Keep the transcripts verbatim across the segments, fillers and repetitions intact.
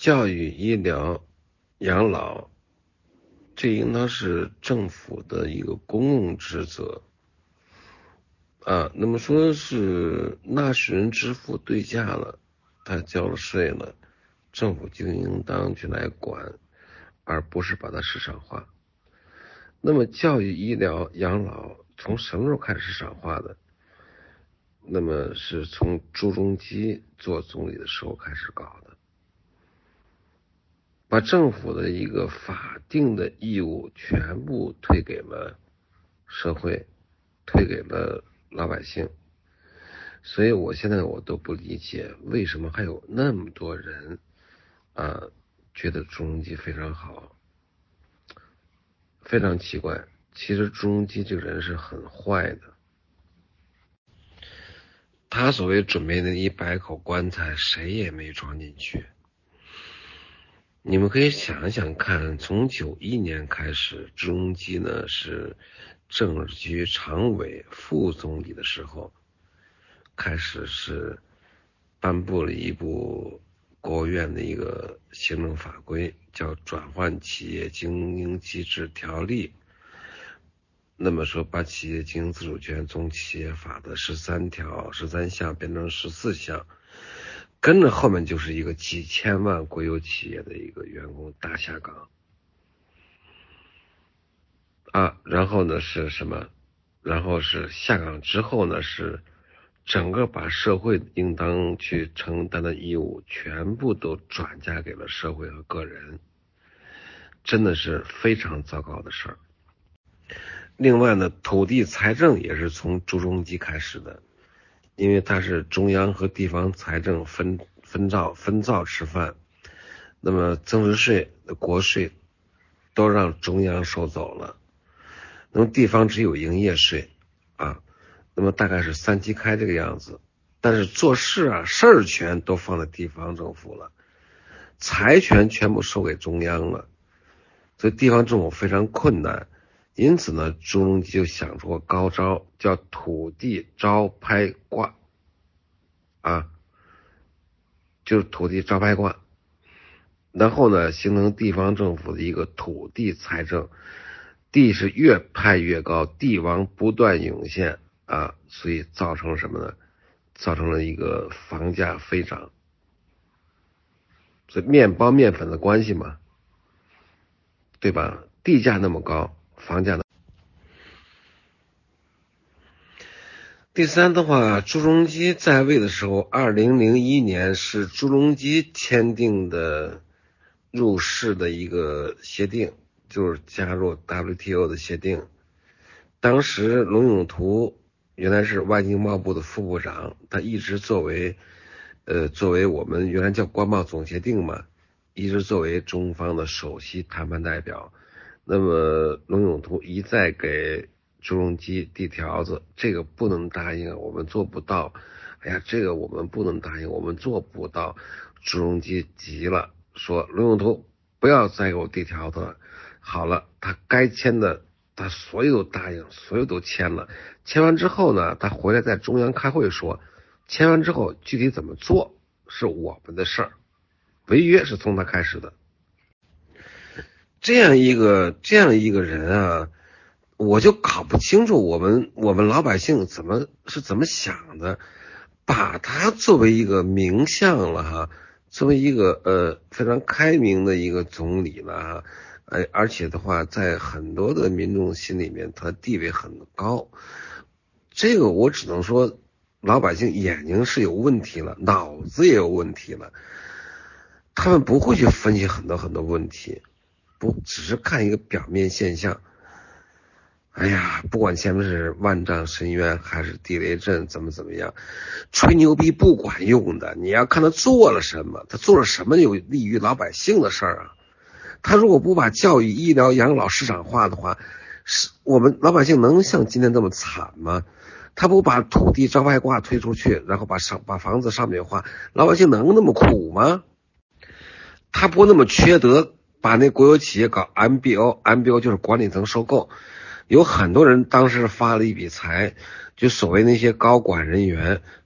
教育、医疗、养老，这应当是政府的一个公共职责啊。那么说是纳税人支付对价了，他交了税了，政府就应当去来管，而不是把它市场化。那么教育、医疗、养老从什么时候开始市场化的？那么是从朱镕基做总理的时候开始搞的，把政府的一个法定的义务全部推给了社会，推给了老百姓。所以我现在我都不理解，为什么还有那么多人啊觉得朱镕基非常好，非常奇怪。其实朱镕基这个人是很坏的，他所谓准备的一百口棺材，谁也没装进去。你们可以想想看，从九一年开始，朱镕基呢是政治局常委、副总理的时候，开始是颁布了一部国务院的一个行政法规，叫《转换企业经营机制条例》。那么说，把企业经营自主权从企业法的十三条、十三项变成十四项，跟着后面就是一个几千万国有企业的一个员工大下岗啊。然后呢是什么？然后是下岗之后呢，是整个把社会应当去承担的义务全部都转嫁给了社会和个人，真的是非常糟糕的事儿。另外呢，土地财政也是从朱镕基开始的，因为它是中央和地方财政分分照分造吃饭，那么增值税、国税都让中央收走了，那么地方只有营业税啊，那么大概是三七开这个样子。但是做事啊，事儿权都放在地方政府了，财权全部收给中央了，所以地方政府非常困难。因此呢，朱镕基就想出个高招，叫土地招拍挂啊，就是土地招拍挂。然后呢，形成地方政府的一个土地财政，地是越拍越高，地王不断涌现啊，所以造成什么呢？造成了一个房价飞涨。所以面包面粉的关系嘛，对吧？地价那么高，房价呢？第三的话，朱镕基在位的时候，二零零一年是朱镕基签订的入世的一个协定，就是加入 W T O 的协定。当时龙永图原来是外经贸部的副部长，他一直作为呃作为我们原来叫关贸总协定嘛，一直作为中方的首席谈判代表。那么龙永图一再给朱镕基递条子，这个不能答应，我们做不到。哎呀，这个我们不能答应，我们做不到。朱镕基急了，说龙永图不要再给我递条子了。好了，他该签的他所有都答应，所有都签了。签完之后呢，他回来在中央开会说，签完之后具体怎么做是我们的事儿，违约是从他开始的。这样一个这样一个人啊，我就搞不清楚我们我们老百姓怎么是怎么想的，把他作为一个名相了哈，作为一个呃非常开明的一个总理了哈，呃而且的话在很多的民众心里面他地位很高，这个我只能说老百姓眼睛是有问题了，脑子也有问题了，他们不会去分析很多很多问题，不只是看一个表面现象。哎呀，不管前面是万丈深渊还是地雷阵怎么怎么样，吹牛逼不管用的，你要看他做了什么，他做了什么有利于老百姓的事儿啊。他如果不把教育、医疗、养老市场化的话，是我们老百姓能像今天这么惨吗？他不把土地招拍挂推出去，然后把上把房子商品化，老百姓能那么苦吗？他不那么缺德，把那国有企业搞 M B O，M B O 就是管理层收购，有很多人当时发了一笔财，就所谓那些高管人员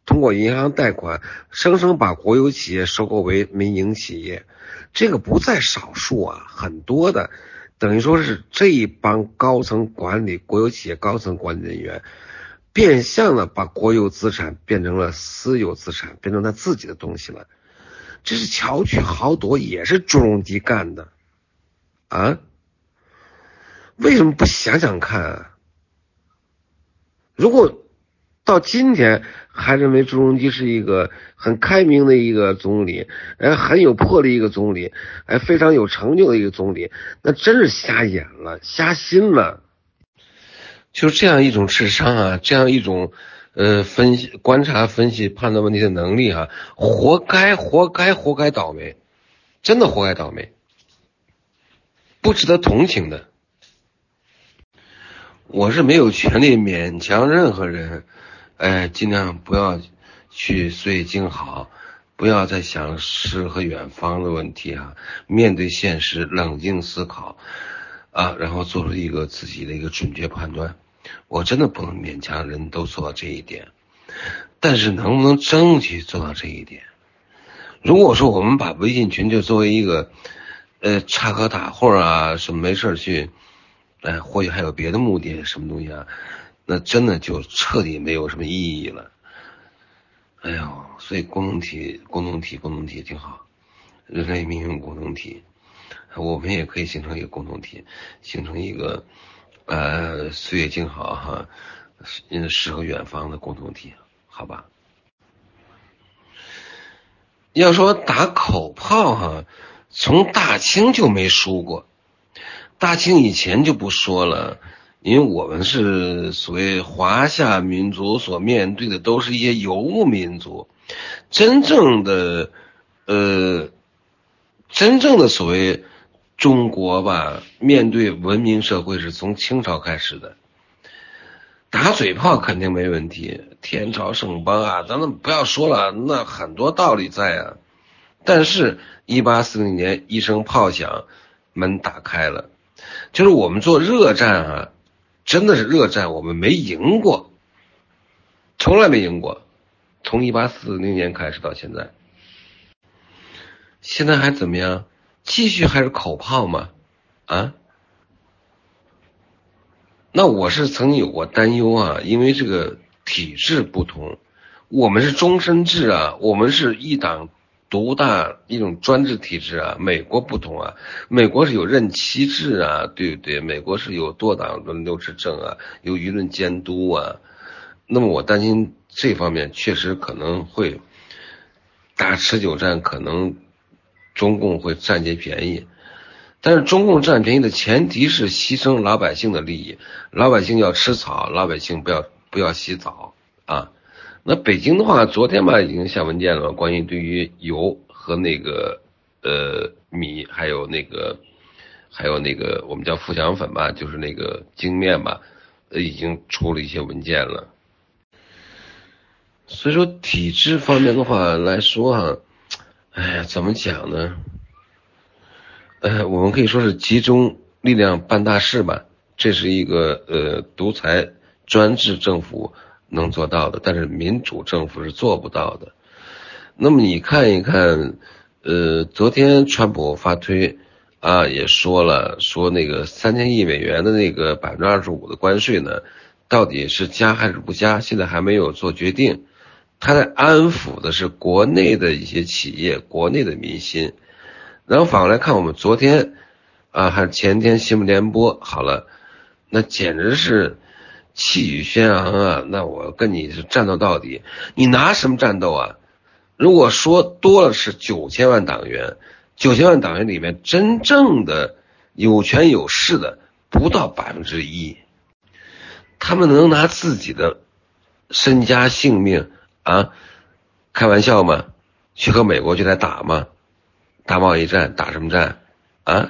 通过银行贷款，生生把国有企业收购为民营企业，这个不在少数啊，很多的，等于说是这一帮高层管理，国有企业高层管理人员，变相的把国有资产变成了私有资产，变成他自己的东西了。这是巧取豪夺，也是朱镕基干的啊！为什么不想想看啊？如果到今天还认为朱镕基是一个很开明的一个总理，哎，很有魄力一个总理，哎，非常有成就的一个总理，那真是瞎眼了，瞎心了。就这样一种智商啊，这样一种呃分析、观察、分析、判断问题的能力啊，活该，活该，活该倒霉，真的活该倒霉，不值得同情的。我是没有权利勉强任何人，哎，尽量不要去岁月静好，不要再想诗和远方的问题啊，面对现实，冷静思考啊，然后做出一个自己的一个准确判断。我真的不能勉强人都做到这一点，但是能不能争取做到这一点？如果说我们把微信群就作为一个呃插科打诨啊，什么没事去，哎，或许还有别的目的，什么东西啊，那真的就彻底没有什么意义了。哎呦，所以共同体，共同体，共同体挺好，人类命运共同体，我们也可以形成一个共同体，形成一个呃岁月静好哈，嗯，诗和远方的共同体，好吧？要说打口炮哈，从大清就没输过，大清以前就不说了，因为我们是所谓华夏民族所面对的都是一些游牧民族，真正的呃真正的所谓中国吧，面对文明社会是从清朝开始的。打嘴炮肯定没问题，天朝圣邦啊，咱们不要说了，那很多道理在啊。但是一八四零年一声炮响，门打开了，就是我们做热战啊，真的是热战，我们没赢过，从来没赢过，从一八四零年开始到现在，现在还怎么样？继续还是口炮吗？啊？那我是曾经有过担忧啊，因为这个体制不同，我们是终身制啊，我们是一党独大一种专制体制啊，美国不同啊，美国是有任期制啊，对不对？美国是有多党轮流执政啊，有舆论监督啊，那么我担心这方面确实可能会打持久战，可能中共会占些便宜。但是中共占便宜的前提是牺牲老百姓的利益，老百姓要吃草，老百姓不要不要洗澡啊。那北京的话，昨天吧已经下文件了，关于对于油和那个呃米，还有那个还有那个我们叫富强粉吧，就是那个精面吧，呃已经出了一些文件了。所以说体制方面的话来说哈，哎呀，怎么讲呢？呃，我们可以说是集中力量办大事吧，这是一个呃独裁专制政府能做到的，但是民主政府是做不到的。那么你看一看，呃，昨天川普发推啊，也说了，说那个三千亿美元的那个百分之二十五的关税呢，到底是加还是不加，现在还没有做决定。他在安抚的是国内的一些企业，国内的民心。然后反过来看，我们昨天啊，还是前天新闻联播好了，那简直是气宇轩昂啊！那我跟你是战斗到底，你拿什么战斗啊？如果说多了是九千万党员，九千万党员里面真正的有权有势的不到百分之一，他们能拿自己的身家性命啊开玩笑吗？去和美国去来打吗？打贸易战，打什么战啊？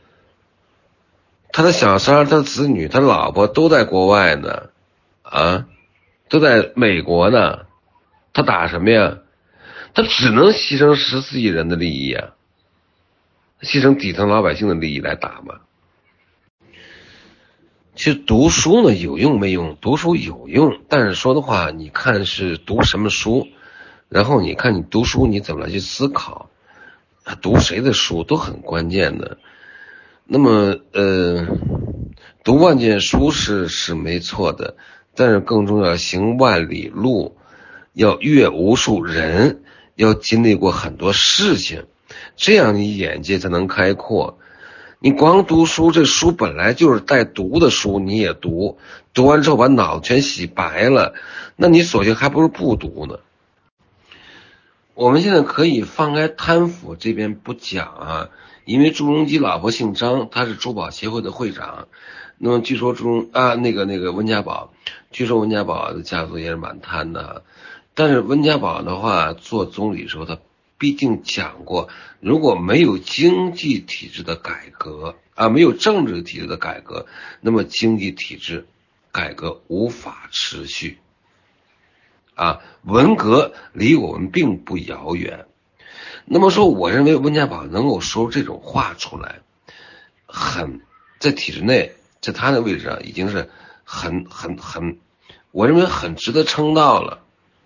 他的小三，他的子女，他老婆都在国外呢，啊，都在美国呢，他打什么呀？他只能牺牲十四亿人的利益啊，牺牲底层老百姓的利益来打嘛。 其实读书呢有用没用？读书有用，但是说的话，你看是读什么书，然后你看你读书你怎么来去思考，读谁的书都很关键的。那么呃，读万卷书是是没错的，但是更重要行万里路，要阅无数人，要经历过很多事情，这样你眼界才能开阔。你光读书，这书本来就是带读的书，你也读，读完之后把脑子全洗白了，那你索性还不如不读呢。我们现在可以放开贪腐这边不讲啊，因为朱镕基老婆姓张，他是珠宝协会的会长。那么据说朱镕啊，那个那个温家宝，据说温家宝的家族也是蛮贪的。但是温家宝的话，做总理的时候，他毕竟讲过，如果没有经济体制的改革啊，没有政治体制的改革，那么经济体制改革无法持续啊。文革离我们并不遥远。那么说，我认为温家宝能够说这种话出来，很在体制内，在他的位置上已经是很很很，我认为很值得称道了。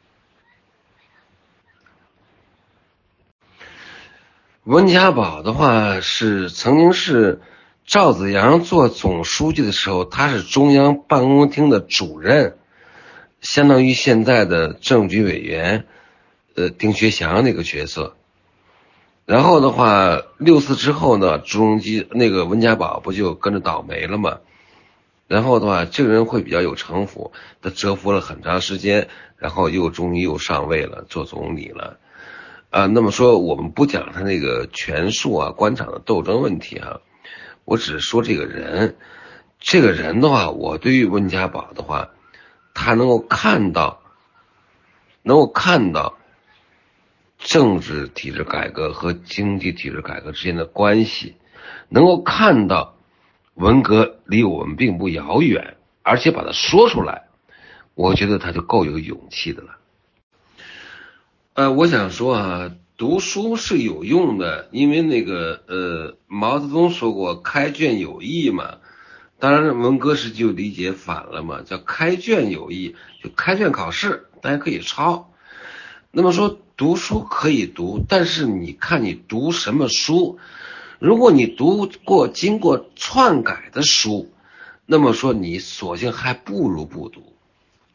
温家宝的话是曾经是赵紫阳做总书记的时候，他是中央办公厅的主任，相当于现在的政局委员呃丁薛祥那个角色。然后的话六四之后呢，朱镕基那个温家宝不就跟着倒霉了吗？然后的话这个人会比较有城府，他蛰伏了很长时间，然后又终于又上位了，做总理了啊。那么说我们不讲他那个权术啊官场的斗争问题啊，我只是说这个人这个人的话，我对于温家宝的话，他能够看到能够看到政治体制改革和经济体制改革之间的关系，能够看到文革离我们并不遥远，而且把它说出来，我觉得他就够有勇气的了。呃，我想说啊，读书是有用的，因为那个呃，毛泽东说过开卷有益嘛。当然文革时就理解反了嘛，叫开卷有益，就开卷考试大家可以抄。那么说读书可以读，但是你看你读什么书，如果你读过经过篡改的书，那么说你索性还不如不读。